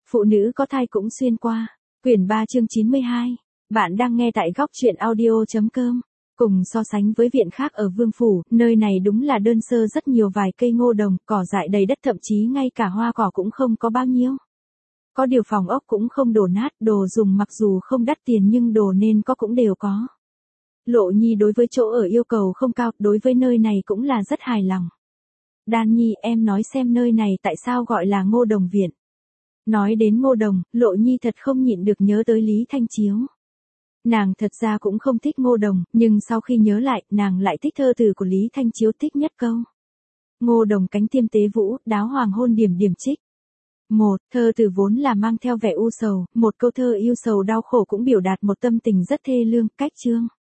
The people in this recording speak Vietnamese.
Phụ nữ có thai cũng xuyên qua. Quyển 3 chương 92. Bạn đang nghe tại góc truyện audio.com. Cùng so sánh với viện khác ở Vương Phủ, nơi này đúng là đơn sơ rất nhiều vài cây ngô đồng, cỏ dại đầy đất, thậm chí ngay cả hoa cỏ cũng không có bao nhiêu. Có điều phòng ốc cũng không đổ nát, đồ dùng mặc dù không đắt tiền nhưng đồ nên có cũng đều có. Lộ Nhi đối với chỗ ở yêu cầu không cao, đối với nơi này cũng là rất hài lòng. Đan Nhi, em nói xem nơi này tại sao gọi là Ngô Đồng Viện. Nói đến Ngô Đồng, Lộ Nhi thật không nhịn được nhớ tới Lý Thanh Chiếu. Nàng thật ra cũng không thích Ngô Đồng, nhưng sau khi nhớ lại, nàng lại thích thơ từ của Lý Thanh Chiếu, thích nhất câu. Ngô Đồng cánh tiêm tế vũ, đáo hoàng hôn điểm điểm trích. Một, thơ từ vốn là mang theo vẻ u sầu, một câu thơ yêu sầu đau khổ cũng biểu đạt một tâm tình rất thê lương, cách chương.